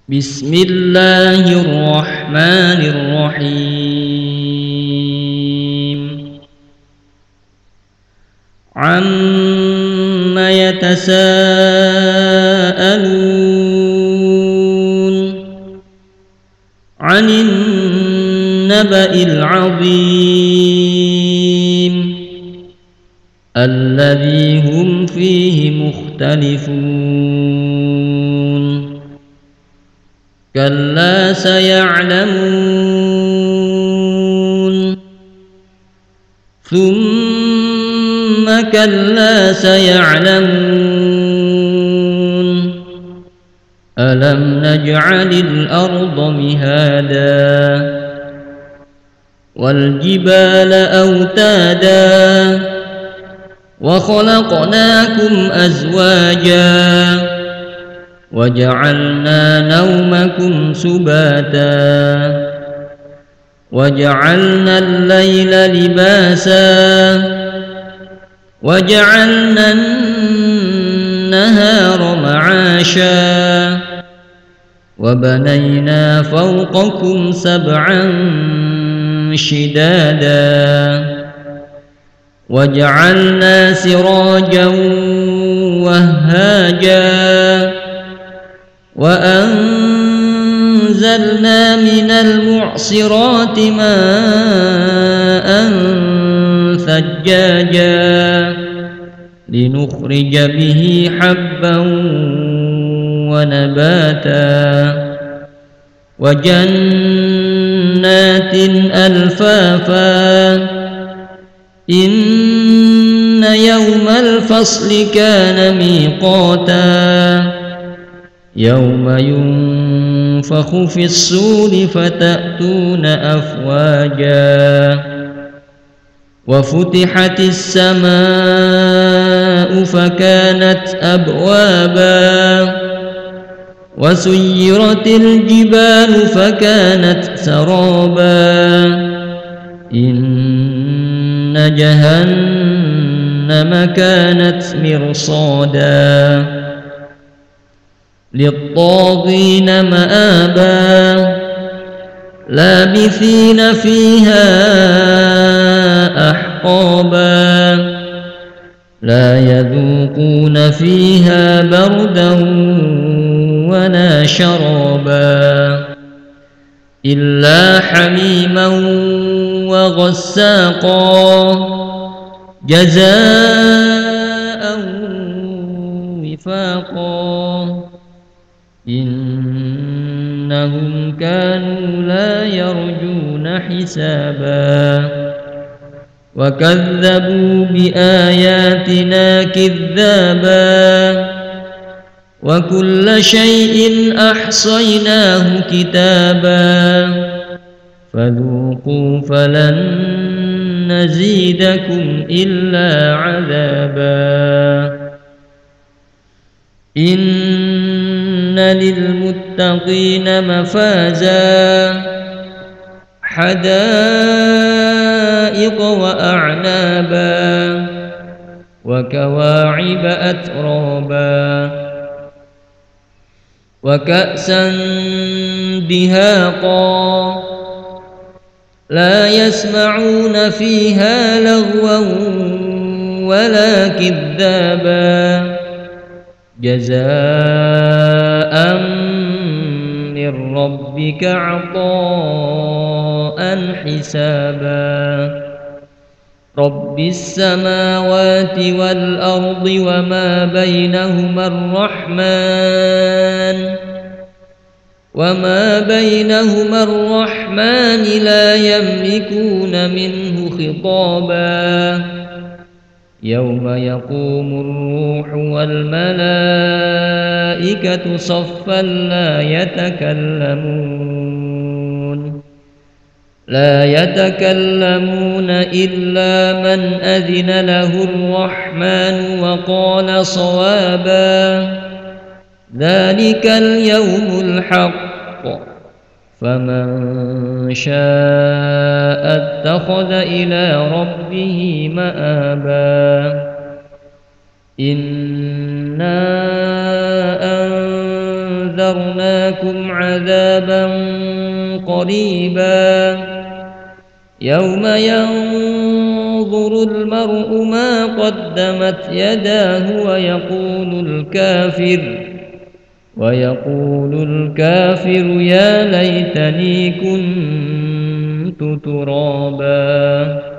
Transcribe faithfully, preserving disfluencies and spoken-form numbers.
بسم الله الرحمن الرحيم عم يتساءلون عن النبأ العظيم الذي هم فيه مختلفون كلا سيعلمون ثم كلا سيعلمون ألم نجعل الأرض مهادا والجبال أوتادا وخلقناكم أزواجا وجعلنا نومكم سباتا وجعلنا الليل لباسا وجعلنا النهار معاشا وبنينا فوقكم سبعا شدادا وجعلنا سراجا وهاجا وأنزلنا من المعصرات ماء ثجاجا لنخرج به حبا ونباتا وجنات ألفافا إن يوم الفصل كان ميقاتا يوم ينفخ في الصور فتأتون أفواجا وفتحت السماء فكانت أبوابا وسيرت الجبال فكانت سرابا إن جهنم كانت مرصادا للطاغين مآبا لابثين فيها أحقابا لا يذوقون فيها بردا ولا شرابا إلا حميما وغساقا جزاء وفاقا إنهم كانوا لا يرجون حسابا وكذبوا بآياتنا كذابا وكل شيء أحصيناه كتابا فذوقوا فلن نزيدكم إلا عذابا إن للمتقين مفازا حدائق وأعنابا وكواعب أترابا وكأسا دهاقا لا يسمعون فيها لغوا ولا كذابا جزاء من ربك عطاء حسابا رب السماوات والأرض وما بينهما الرحمن وما بينهما الرحمن لا يملكون منه خطابا يوم يقوم الروح والملائكة صفا لا يتكلمون لا يتكلمون إلا من أذن له الرحمن وقال صوابا ذلك اليوم الحق فمن شاء اتخذ إلى ربه مآبا إنا أنذرناكم عذابا قريبا يوم ينظر المرء ما قدمت يداه ويقول الكافر ويقول الكافر يا ليتني كنت ترابا.